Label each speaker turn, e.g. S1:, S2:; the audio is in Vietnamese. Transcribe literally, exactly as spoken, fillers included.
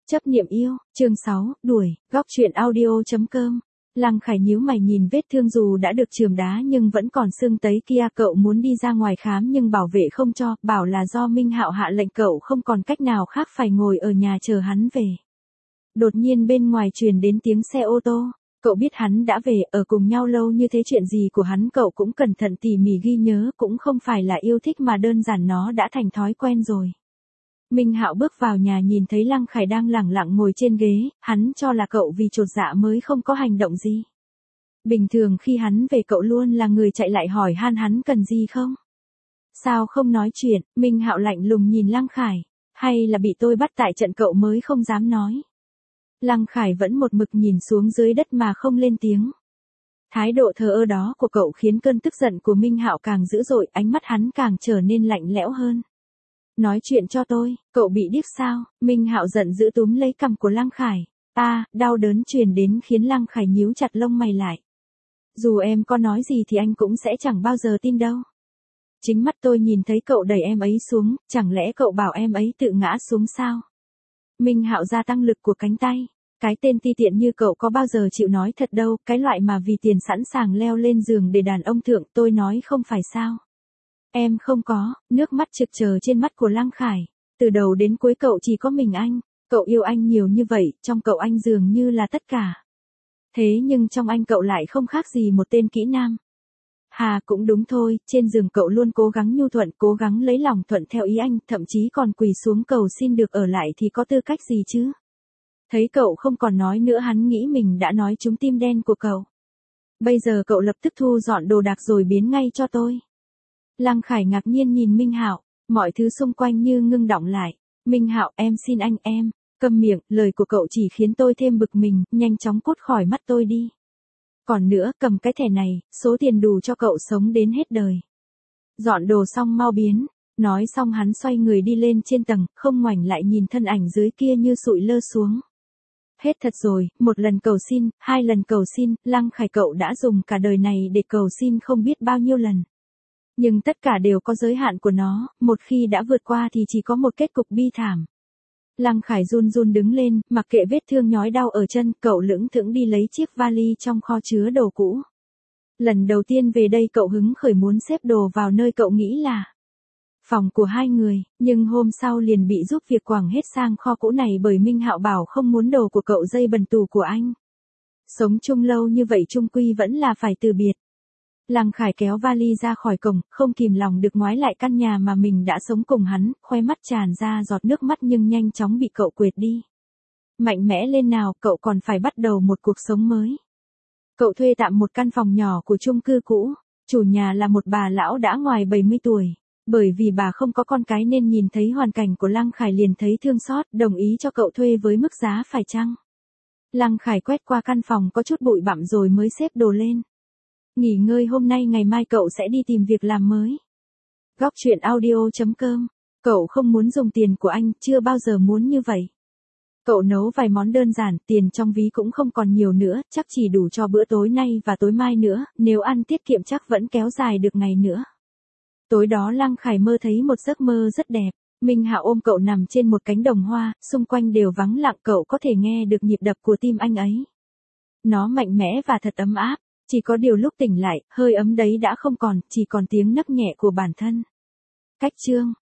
S1: Chấp niệm yêu, chương sáu, đuổi, góc truyện audio.com. Lăng Khải nhíu mày nhìn vết thương dù đã được chườm đá nhưng vẫn còn sưng tấy kia. Cậu muốn đi ra ngoài khám nhưng bảo vệ không cho, bảo là do Minh Hạo hạ lệnh, cậu không còn cách nào khác phải ngồi ở nhà chờ hắn về. Đột nhiên bên ngoài truyền đến tiếng xe ô tô. Cậu biết hắn đã về, ở cùng nhau lâu như thế chuyện gì của hắn cậu cũng cẩn thận tỉ mỉ ghi nhớ, cũng không phải là yêu thích mà đơn giản nó đã thành thói quen rồi. Minh Hạo bước vào nhà nhìn thấy Lăng Khải đang lẳng lặng ngồi trên ghế, hắn cho là cậu vì chột dạ mới không có hành động gì. Bình thường khi hắn về cậu luôn là người chạy lại hỏi han hắn cần gì không? Sao không nói chuyện? Minh Hạo lạnh lùng nhìn Lăng Khải, hay là bị tôi bắt tại trận cậu mới không dám nói? Lăng Khải vẫn một mực nhìn xuống dưới đất mà không lên tiếng. Thái độ thờ ơ đó của cậu khiến cơn tức giận của Minh Hạo càng dữ dội, ánh mắt hắn càng trở nên lạnh lẽo hơn. Nói chuyện cho tôi, cậu bị điếc sao? Minh Hạo giận dữ túm lấy cằm của Lăng Khải. A, à, đau đớn truyền đến khiến Lăng Khải nhíu chặt lông mày lại. Dù em có nói gì thì anh cũng sẽ chẳng bao giờ tin đâu. Chính mắt tôi nhìn thấy cậu đẩy em ấy xuống, chẳng lẽ cậu bảo em ấy tự ngã xuống sao? Minh Hạo gia tăng lực của cánh tay. Cái tên ti tiện như cậu có bao giờ chịu nói thật đâu, cái loại mà vì tiền sẵn sàng leo lên giường để đàn ông thượng, tôi nói không phải sao? Em không có, nước mắt trực chờ trên mắt của Lăng Khải. Từ đầu đến cuối cậu chỉ có mình anh, cậu yêu anh nhiều như vậy, trong cậu anh dường như là tất cả. Thế nhưng trong anh cậu lại không khác gì một tên kỹ nam. Hà cũng đúng thôi, trên giường cậu luôn cố gắng nhu thuận, cố gắng lấy lòng thuận theo ý anh, thậm chí còn quỳ xuống cầu xin được ở lại thì có tư cách gì chứ? Thấy cậu không còn nói nữa hắn nghĩ mình đã nói trúng tim đen của cậu. Bây giờ cậu lập tức thu dọn đồ đạc rồi biến ngay cho tôi. Lăng Khải ngạc nhiên nhìn Minh Hạo, mọi thứ xung quanh như ngưng đọng lại. Minh Hạo, em xin anh em, câm miệng, lời của cậu chỉ khiến tôi thêm bực mình, nhanh chóng cút khỏi mắt tôi đi. Còn nữa, cầm cái thẻ này, số tiền đủ cho cậu sống đến hết đời. Dọn đồ xong mau biến. Nói xong hắn xoay người đi lên trên tầng, không ngoảnh lại nhìn thân ảnh dưới kia như sụi lơ xuống. Hết thật rồi, một lần cầu xin, hai lần cầu xin, Lăng Khải cậu đã dùng cả đời này để cầu xin không biết bao nhiêu lần. Nhưng tất cả đều có giới hạn của nó, một khi đã vượt qua thì chỉ có một kết cục bi thảm. Lăng Khải run run đứng lên, mặc kệ vết thương nhói đau ở chân, cậu lững thững đi lấy chiếc vali trong kho chứa đồ cũ. Lần đầu tiên về đây cậu hứng khởi muốn xếp đồ vào nơi cậu nghĩ là phòng của hai người, nhưng hôm sau liền bị giúp việc quẳng hết sang kho cũ này bởi Minh Hạo bảo không muốn đồ của cậu dây bần tù của anh. Sống chung lâu như vậy chung quy vẫn là phải từ biệt. Lăng Khải kéo vali ra khỏi cổng, không kìm lòng được ngoái lại căn nhà mà mình đã sống cùng hắn, khoe mắt tràn ra giọt nước mắt nhưng nhanh chóng bị cậu quệt đi. Mạnh mẽ lên nào, cậu còn phải bắt đầu một cuộc sống mới. Cậu thuê tạm một căn phòng nhỏ của chung cư cũ, chủ nhà là một bà lão đã ngoài bảy mươi tuổi. Bởi vì bà không có con cái nên nhìn thấy hoàn cảnh của Lăng Khải liền thấy thương xót, đồng ý cho cậu thuê với mức giá phải chăng. Lăng Khải quét qua căn phòng có chút bụi bặm rồi mới xếp đồ lên. Nghỉ ngơi hôm nay ngày mai cậu sẽ đi tìm việc làm mới. Góc truyện audio.com. Cậu không muốn dùng tiền của anh, chưa bao giờ muốn như vậy. Cậu nấu vài món đơn giản, tiền trong ví cũng không còn nhiều nữa, chắc chỉ đủ cho bữa tối nay và tối mai nữa, nếu ăn tiết kiệm chắc vẫn kéo dài được ngày nữa. Tối đó Lăng Khải mơ thấy một giấc mơ rất đẹp. Minh Hạo ôm cậu nằm trên một cánh đồng hoa, xung quanh đều vắng lặng, cậu có thể nghe được nhịp đập của tim anh ấy. Nó mạnh mẽ và thật ấm áp, chỉ có điều lúc tỉnh lại, hơi ấm đấy đã không còn, chỉ còn tiếng nấc nhẹ của bản thân. Cách chương